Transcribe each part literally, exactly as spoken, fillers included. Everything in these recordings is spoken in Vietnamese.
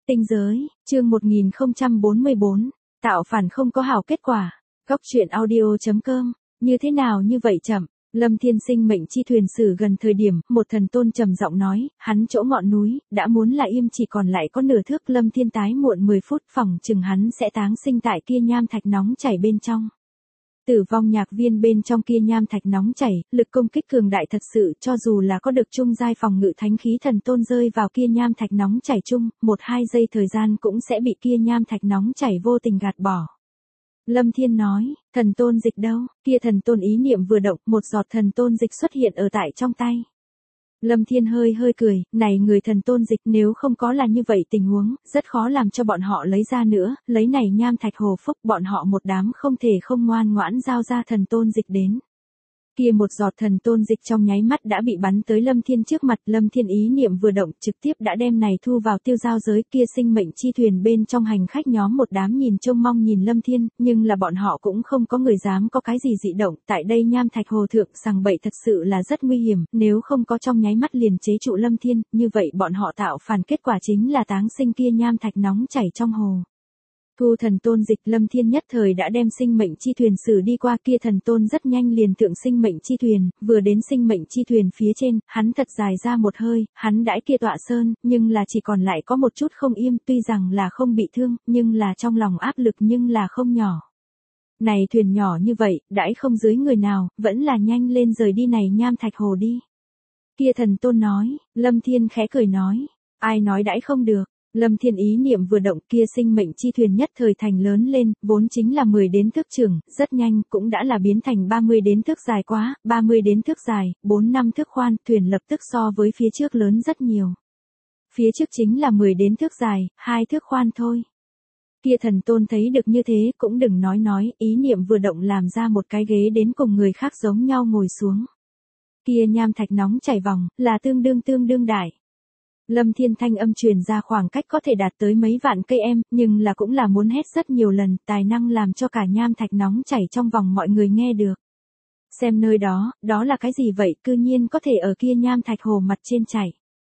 Tinh giới, chương một nghìn không trăm bốn mươi bốn, tạo phản không có hảo kết quả. Góc truyện audio chấm com, như thế nào như vậy chậm? Lâm Thiên sinh mệnh chi thuyền xử gần thời điểm, một thần tôn trầm giọng nói, hắn chỗ ngọn núi, đã muốn là im chỉ còn lại có nửa thước. Lâm Thiên tái muộn mười phút, phỏng chừng hắn sẽ táng sinh tại kia nham thạch nóng chảy bên trong. Tử vong nhạc viên bên trong kia nham thạch nóng chảy, lực công kích cường đại thật sự, cho dù là có được trung giai phòng ngự thánh khí thần tôn rơi vào kia nham thạch nóng chảy chung, một hai giây thời gian cũng sẽ bị kia nham thạch nóng chảy vô tình gạt bỏ. Lâm Thiên nói, thần tôn dịch đâu? Kia thần tôn ý niệm vừa động, một giọt thần tôn dịch xuất hiện ở tại trong tay. Lâm Thiên hơi hơi cười, này người thần tôn dịch nếu không có là như vậy tình huống, rất khó làm cho bọn họ lấy ra nữa, lấy này nham thạch hồ phúc bọn họ một đám không thể không ngoan ngoãn giao ra thần tôn dịch đến. Kia một giọt thần tôn dịch trong nháy mắt đã bị bắn tới Lâm Thiên trước mặt. Lâm Thiên ý niệm vừa động trực tiếp đã đem này thu vào tiêu giao giới. Kia sinh mệnh chi thuyền bên trong hành khách nhóm một đám nhìn trông mong nhìn Lâm Thiên, nhưng là bọn họ cũng không có người dám có cái gì dị động. Tại đây nham thạch hồ thượng sằng bậy thật sự là rất nguy hiểm, nếu không có trong nháy mắt liền chế trụ Lâm Thiên, như vậy bọn họ tạo phản kết quả chính là táng sinh kia nham thạch nóng chảy trong hồ. Thu thần tôn dịch, Lâm Thiên nhất thời đã đem sinh mệnh chi thuyền xử đi qua. Kia thần tôn rất nhanh liền thượng sinh mệnh chi thuyền, vừa đến sinh mệnh chi thuyền phía trên, hắn thật dài ra một hơi, hắn đãi kia tọa sơn, nhưng là chỉ còn lại có một chút không yên, tuy rằng là không bị thương, nhưng là trong lòng áp lực nhưng là không nhỏ. Này thuyền nhỏ như vậy, đãi không dưới người nào, vẫn là nhanh lên rời đi này nham thạch hồ đi. Kia thần tôn nói, Lâm Thiên khẽ cười nói, ai nói đãi không được. Lâm Thiên ý niệm vừa động, kia sinh mệnh chi thuyền nhất thời thành lớn lên, vốn chính là mười đến thước trường, rất nhanh cũng đã là biến thành ba mươi đến thước dài quá, ba mươi đến thước dài, bốn năm thước khoan, thuyền lập tức so với phía trước lớn rất nhiều. Phía trước chính là mười đến thước dài, hai thước khoan thôi. Kia thần tôn thấy được như thế cũng đừng nói nói, ý niệm vừa động làm ra một cái ghế đến cùng người khác giống nhau ngồi xuống. Kia nham thạch nóng chảy vòng, là tương đương tương đương đại. Lâm Thiên thanh âm truyền ra khoảng cách có thể đạt tới mấy vạn cây em, nhưng là cũng là muốn hét rất nhiều lần, tài năng làm cho cả nham thạch nóng chảy trong vòng mọi người nghe được. Xem nơi đó, đó là cái gì vậy, cư nhiên có thể ở kia nham thạch hồ mặt trên chảy.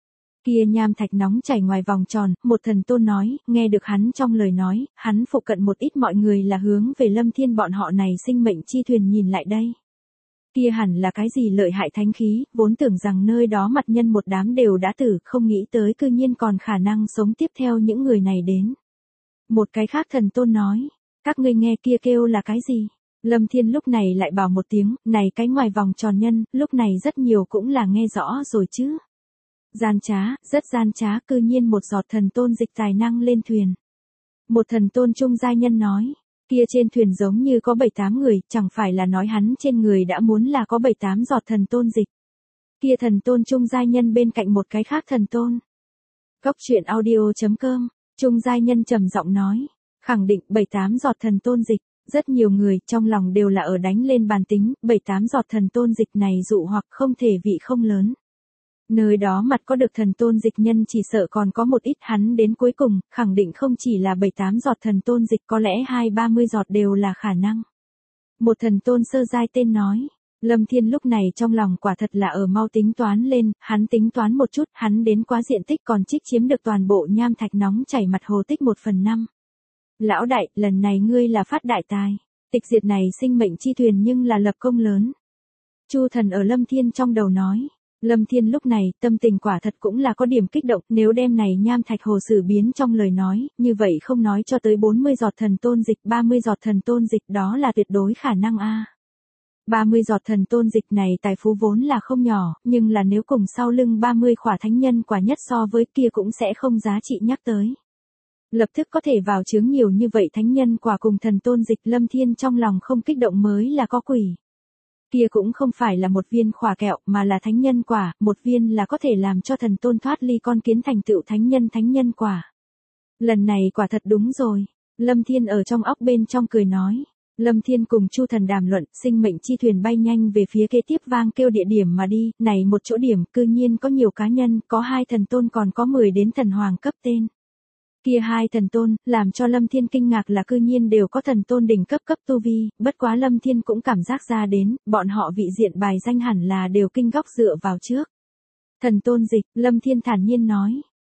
Kia nham thạch nóng chảy ngoài vòng tròn, một thần tôn nói, nghe được hắn trong lời nói, hắn phụ cận một ít mọi người là hướng về Lâm Thiên bọn họ này sinh mệnh chi thuyền nhìn lại đây. Kia hẳn là cái gì lợi hại thánh khí, vốn tưởng rằng nơi đó mặt nhân một đám đều đã tử, không nghĩ tới cư nhiên còn khả năng sống tiếp theo những người này đến. Một cái khác thần tôn nói, các ngươi nghe kia kêu là cái gì? Lâm Thiên lúc này lại bảo một tiếng, này cái ngoài vòng tròn nhân, lúc này rất nhiều cũng là nghe rõ rồi chứ. Gian trá, rất gian trá, cư nhiên một giọt thần tôn dịch tài năng lên thuyền. Một thần tôn trung giai nhân nói. Kia trên thuyền giống như có bảy tám người, chẳng phải là nói hắn trên người đã muốn là có bảy tám giọt thần tôn dịch. Kia thần tôn trung giai nhân bên cạnh một cái khác thần tôn. Góc truyện audio chấm com, trung giai nhân trầm giọng nói, khẳng định bảy tám giọt thần tôn dịch, rất nhiều người trong lòng đều là ở đánh lên bàn tính, bảy tám giọt thần tôn dịch này dụ hoặc không thể vị không lớn. Nơi đó mặt có được thần tôn dịch nhân chỉ sợ còn có một ít, hắn đến cuối cùng, khẳng định không chỉ là bảy tám giọt thần tôn dịch, có lẽ hai ba mươi giọt đều là khả năng. Một thần tôn sơ giai tên nói, Lâm Thiên lúc này trong lòng quả thật là ở mau tính toán lên, hắn tính toán một chút, hắn đến quá diện tích còn trích chiếm được toàn bộ nham thạch nóng chảy mặt hồ tích một phần năm. Lão đại, lần này ngươi là phát đại tài, tịch diệt này sinh mệnh chi thuyền nhưng là lập công lớn. Chu thần ở Lâm Thiên trong đầu nói. Lâm Thiên lúc này, tâm tình quả thật cũng là có điểm kích động, nếu đem này nham thạch hồ xử biến trong lời nói, như vậy không nói cho tới bốn mươi giọt thần tôn dịch, ba mươi giọt thần tôn dịch đó là tuyệt đối khả năng a. À. ba mươi giọt thần tôn dịch này tài phú vốn là không nhỏ, nhưng là nếu cùng sau lưng ba mươi khỏa thánh nhân quả nhất so với kia cũng sẽ không giá trị nhắc tới. Lập tức có thể vào chướng nhiều như vậy thánh nhân quả cùng thần tôn dịch, Lâm Thiên trong lòng không kích động mới là có quỷ. Kia cũng không phải là một viên khỏa kẹo mà là thánh nhân quả, một viên là có thể làm cho thần tôn thoát ly con kiến thành tựu thánh nhân thánh nhân quả. Lần này quả thật đúng rồi. Lâm Thiên ở trong óc bên trong cười nói. Lâm Thiên cùng Chu thần đàm luận, sinh mệnh chi thuyền bay nhanh về phía kế tiếp vang kêu địa điểm mà đi, này một chỗ điểm cư nhiên có nhiều cá nhân, có hai thần tôn còn có mười đến thần hoàng cấp tên. Kia hai thần tôn, làm cho Lâm Thiên kinh ngạc là cư nhiên đều có thần tôn đỉnh cấp cấp tu vi, bất quá Lâm Thiên cũng cảm giác ra đến, bọn họ vị diện bài danh hẳn là đều kinh góc dựa vào trước. Thần tôn dịch, Lâm Thiên thản nhiên nói,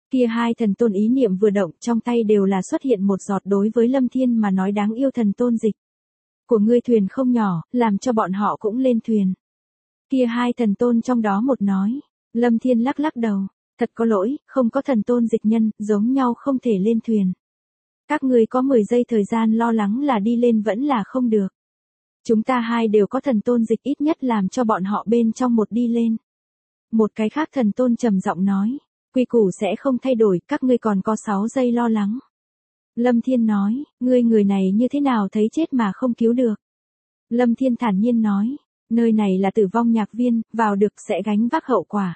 Kia hai thần tôn ý niệm vừa động, trong tay đều là xuất hiện một giọt đối với Lâm Thiên mà nói đáng yêu thần tôn dịch. Của ngươi thuyền không nhỏ, làm cho bọn họ cũng lên thuyền. Kia hai thần tôn trong đó một nói. Lâm Thiên lắc lắc đầu. Thật có lỗi, không có thần tôn dịch nhân, giống nhau không thể lên thuyền. Các ngươi có mười giây thời gian lo lắng là đi lên vẫn là không được. Chúng ta hai đều có thần tôn dịch, ít nhất làm cho bọn họ bên trong một đi lên. Một cái khác thần tôn trầm giọng nói. Quy củ sẽ không thay đổi, các ngươi còn có sáu giây lo lắng. Lâm Thiên nói, ngươi người này như thế nào thấy chết mà không cứu được. Lâm Thiên thản nhiên nói, nơi này là tử vong nhạc viên, vào được sẽ gánh vác hậu quả.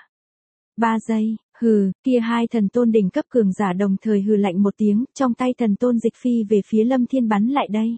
Ba giây, hừ, kia hai thần tôn đỉnh cấp cường giả đồng thời hừ lạnh một tiếng, trong tay thần tôn dịch phi về phía Lâm Thiên bắn lại đây.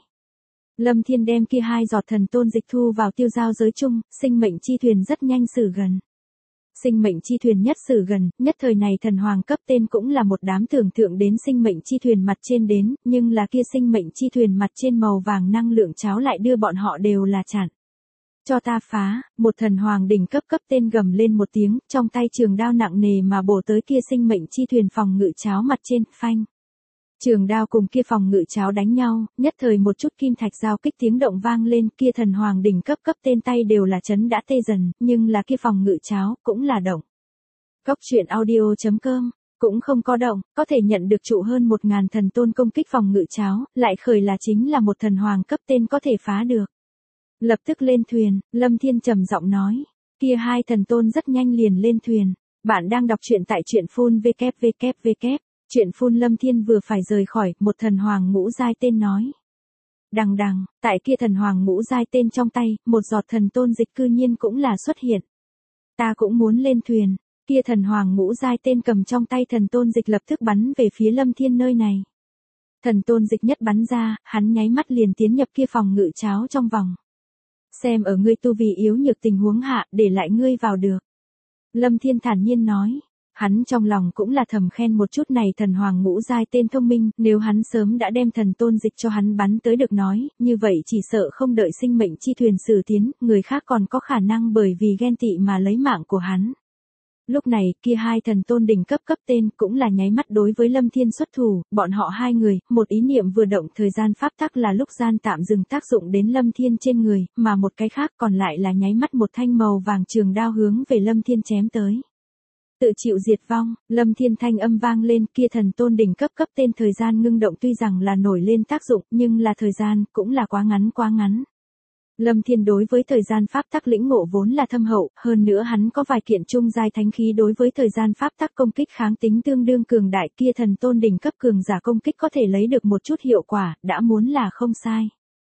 Lâm Thiên đem kia hai giọt thần tôn dịch thu vào tiêu giao giới chung, sinh mệnh chi thuyền rất nhanh xử gần. Sinh mệnh chi thuyền nhất xử gần, nhất thời này thần hoàng cấp tên cũng là một đám tưởng tượng đến sinh mệnh chi thuyền mặt trên đến, nhưng là kia sinh mệnh chi thuyền mặt trên màu vàng năng lượng cháo lại đưa bọn họ đều là chặn. Cho ta phá, một thần hoàng đỉnh cấp cấp tên gầm lên một tiếng, trong tay trường đao nặng nề mà bổ tới kia sinh mệnh chi thuyền phòng ngự cháo mặt trên, phanh. Trường đao cùng kia phòng ngự cháo đánh nhau, nhất thời một chút kim thạch giao kích tiếng động vang lên, kia thần hoàng đỉnh cấp cấp tên tay đều là chấn đã tê dần, nhưng là kia phòng ngự cháo, cũng là động. Góc truyện audio chấm com, cũng không có động, có thể nhận được trụ hơn một ngàn thần tôn công kích phòng ngự cháo, lại khởi là chính là một thần hoàng cấp tên có thể phá được. Lập tức lên thuyền, Lâm Thiên trầm giọng nói, kia hai thần tôn rất nhanh liền lên thuyền. Bạn đang đọc truyện tại truyện phun vê kép vê kép vê kép. Chuyện phun Lâm Thiên vừa phải rời khỏi, một thần hoàng ngũ giai tên nói. Đằng đằng, tại kia thần hoàng ngũ giai tên trong tay, một giọt thần tôn dịch cư nhiên cũng là xuất hiện. Ta cũng muốn lên thuyền, kia thần hoàng ngũ giai tên cầm trong tay thần tôn dịch lập tức bắn về phía Lâm Thiên nơi này. Thần tôn dịch nhất bắn ra, hắn nháy mắt liền tiến nhập kia phòng ngự cháo trong vòng. Xem ở ngươi tu vì yếu nhược tình huống hạ, để lại ngươi vào được. Lâm Thiên thản nhiên nói. Hắn trong lòng cũng là thầm khen một chút này thần hoàng ngũ giai tên thông minh, nếu hắn sớm đã đem thần tôn dịch cho hắn bắn tới được nói, như vậy chỉ sợ không đợi sinh mệnh chi thuyền xử tiến, người khác còn có khả năng bởi vì ghen tị mà lấy mạng của hắn. Lúc này, kia hai thần tôn đỉnh cấp cấp tên cũng là nháy mắt đối với Lâm Thiên xuất thủ, bọn họ hai người, một ý niệm vừa động thời gian pháp tắc là lúc gian tạm dừng tác dụng đến Lâm Thiên trên người, mà một cái khác còn lại là nháy mắt một thanh màu vàng trường đao hướng về Lâm Thiên chém tới. Tự chịu diệt vong, Lâm Thiên thanh âm vang lên, kia thần tôn đỉnh cấp cấp tên thời gian ngưng động tuy rằng là nổi lên tác dụng, nhưng là thời gian, cũng là quá ngắn quá ngắn. Lâm Thiên đối với thời gian pháp tắc lĩnh ngộ vốn là thâm hậu, hơn nữa hắn có vài kiện trung giai thánh khí đối với thời gian pháp tắc công kích kháng tính tương đương cường đại, kia thần tôn đỉnh cấp cường giả công kích có thể lấy được một chút hiệu quả, đã muốn là không sai.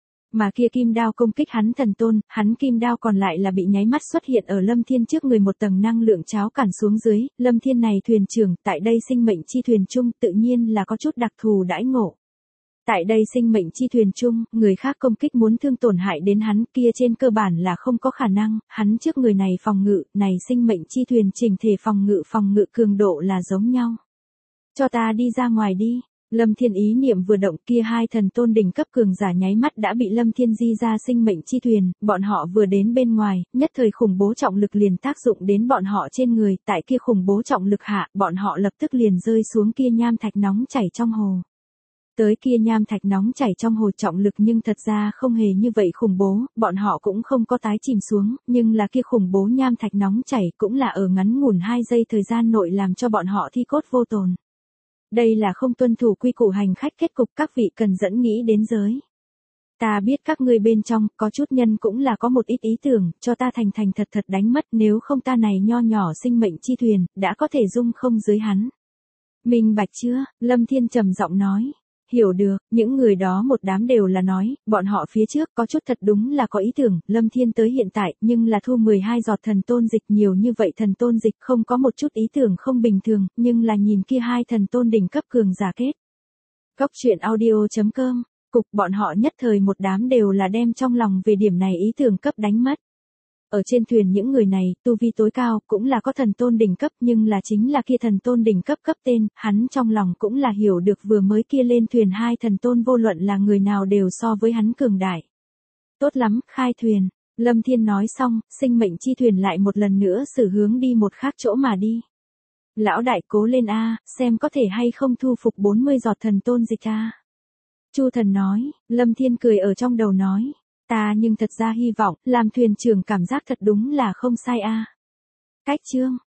Mà kia kim đao công kích hắn thần tôn, hắn kim đao còn lại là bị nháy mắt xuất hiện ở Lâm Thiên trước người một tầng năng lượng cháo cản xuống dưới, Lâm Thiên này thuyền trưởng, tại đây sinh mệnh chi thuyền chung tự nhiên là có chút đặc thù đãi ngộ. Tại đây sinh mệnh chi thuyền chung, người khác công kích muốn thương tổn hại đến hắn kia trên cơ bản là không có khả năng, hắn trước người này phòng ngự, này sinh mệnh chi thuyền chỉnh thể phòng ngự phòng ngự cường độ là giống nhau. Cho ta đi ra ngoài đi. Lâm Thiên ý niệm vừa động kia hai thần tôn đỉnh cấp cường giả nháy mắt đã bị Lâm Thiên di ra sinh mệnh chi thuyền, bọn họ vừa đến bên ngoài, nhất thời khủng bố trọng lực liền tác dụng đến bọn họ trên người, tại kia khủng bố trọng lực hạ, bọn họ lập tức liền rơi xuống kia nham thạch nóng chảy trong hồ. Tới kia nham thạch nóng chảy trong hồ trọng lực nhưng thật ra không hề như vậy khủng bố, bọn họ cũng không có tái chìm xuống, nhưng là kia khủng bố nham thạch nóng chảy cũng là ở ngắn ngủn hai giây thời gian nội làm cho bọn họ thi cốt vô tồn. Đây là không tuân thủ quy củ hành khách kết cục, các vị cần dẫn nghĩ đến giới. Ta biết các ngươi bên trong, có chút nhân cũng là có một ít ý tưởng, cho ta thành thành thật thật đánh mất, nếu không ta này nho nhỏ sinh mệnh chi thuyền, đã có thể dung không dưới hắn. Minh bạch chưa? Lâm Thiên trầm giọng nói. Hiểu được, những người đó một đám đều là nói, bọn họ phía trước có chút thật đúng là có ý tưởng, Lâm Thiên tới hiện tại, nhưng là thu mười hai giọt thần tôn dịch nhiều như vậy thần tôn dịch không có một chút ý tưởng không bình thường, nhưng là nhìn kia hai thần tôn đỉnh cấp cường giả kết. Góc truyện audio chấm com, cục bọn họ nhất thời một đám đều là đem trong lòng về điểm này ý tưởng cấp đánh mất. Ở trên thuyền những người này, tu vi tối cao, cũng là có thần tôn đỉnh cấp nhưng là chính là kia thần tôn đỉnh cấp cấp tên, hắn trong lòng cũng là hiểu được vừa mới kia lên thuyền hai thần tôn vô luận là người nào đều so với hắn cường đại. Tốt lắm, khai thuyền, Lâm Thiên nói xong, sinh mệnh chi thuyền lại một lần nữa xử hướng đi một khác chỗ mà đi. Lão đại cố lên a, xem có thể hay không thu phục bốn mươi giọt thần tôn dịch a. Chu Thần nói, Lâm Thiên cười ở trong đầu nói, ta nhưng thật ra hy vọng, làm thuyền trưởng cảm giác thật đúng là không sai a. Cách chương